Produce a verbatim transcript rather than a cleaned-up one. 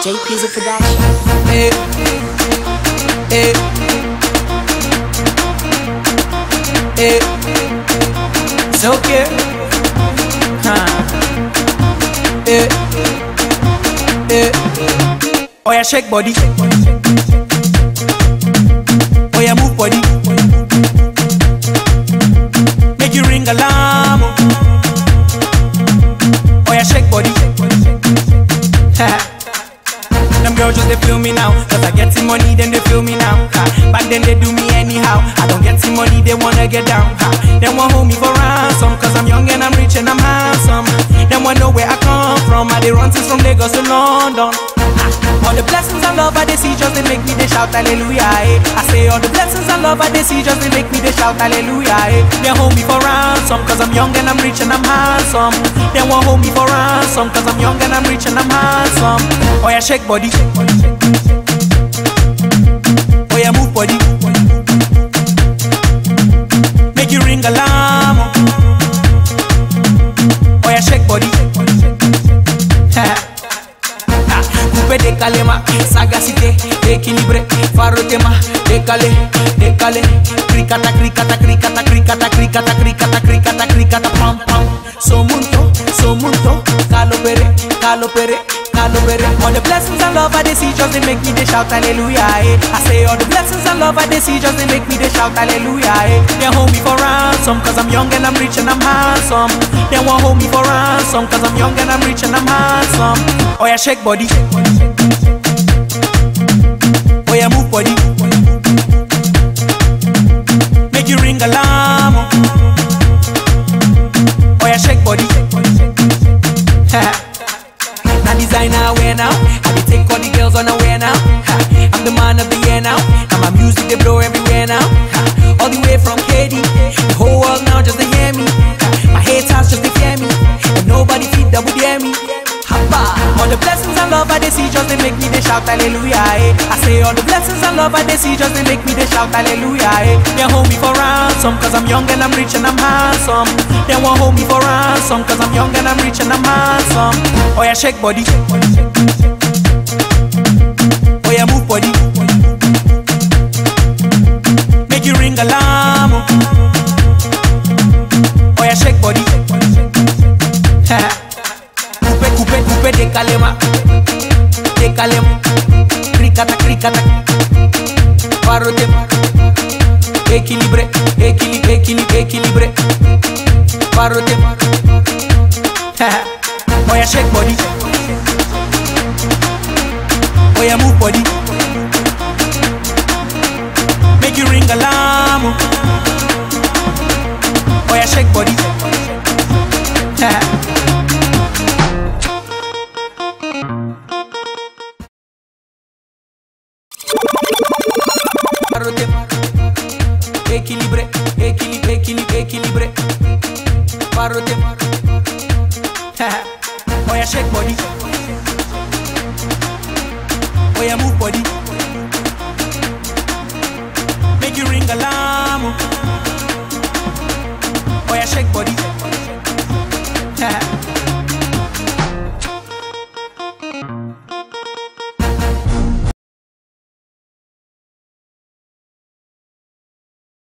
J P's a production. Hey, hey, hey, it's okay. Huh. Hey, hey. Oh yeah, shake body. Oh yeah, move body. Make you ring alarm. Oh yeah, shake body. Them girls just they feel me now, cause I get some money, then they feel me now. Ha. Back then they do me anyhow. I don't get some money, they wanna get down. Ha. They want hold me for ransom, cause I'm young and I'm rich and I'm handsome. They want know where I come from. I they run since from Lagos to London. Ha. All the blessings and love I they see just they make me they shout hallelujah. Eh. I say all the blessings and love I they see just they make me they shout hallelujah. Eh. They hold me for ransom, cause I'm young and I'm rich and I'm handsome. They want hold me for ransom, cause I'm young and I'm rich and I'm handsome. Oh yeah, shake body. Oh yeah, move body. Make you ring alarm. Oh yeah, shake body. Coupe décalé ma sagacité, équilibré, farotema, décalé, décalé, cricata, cricata, cricata, cricata, cricata, cricata, cricata, cricata, pam pam. So munto, so munto, calo pere, calo pere. All the blessings and love I they see just they make me they shout hallelujah. Eh. I say all the blessings and love I they see just they make me they shout hallelujah. Eh. They hold me for ransom, cause I'm young and I'm rich and I'm handsome. They won't hold me for ransom, cause I'm young and I'm rich and I'm handsome. Oh yeah, shake body. Oh yeah, move body. Make you ring alarm. Oh yeah, shake body. Designer wear now, I be take all the girls on the way now. Ha. I'm the man of the year now. Now my music they blow everywhere now. Ha. All the way from K D, the whole world now just to hear me. Ha. My haters just to fear me, and nobody feed that would hear me. Hapa. All the blessings and love I they see just they make me they shout hallelujah. Eh. I say all the blessings and love I they see just they make me they shout hallelujah. Eh. They hold me for ransom, cause I'm young and I'm rich and I'm handsome. They won't hold me for ransom, cause I'm young and I'm rich and I'm handsome. Oh yeah, shake body. Oh yeah, move body. Make you ring alarm. Oh yeah, shake body. Coupe, coupe, coupe, décalé ma, décalé ma, cricata, cricata, parote, équilibré, équilibré, équilibré, équilibré, parote. Oh yeah, shake body. Oh yeah, move body. Make you ring alarm. Oh yeah, shake body. Équilibré, équilibré, équilibré, équilibré, parote. Oh yeah, shake body. Oh yeah, move body. Make you ring alarm. Oh yeah, shake body.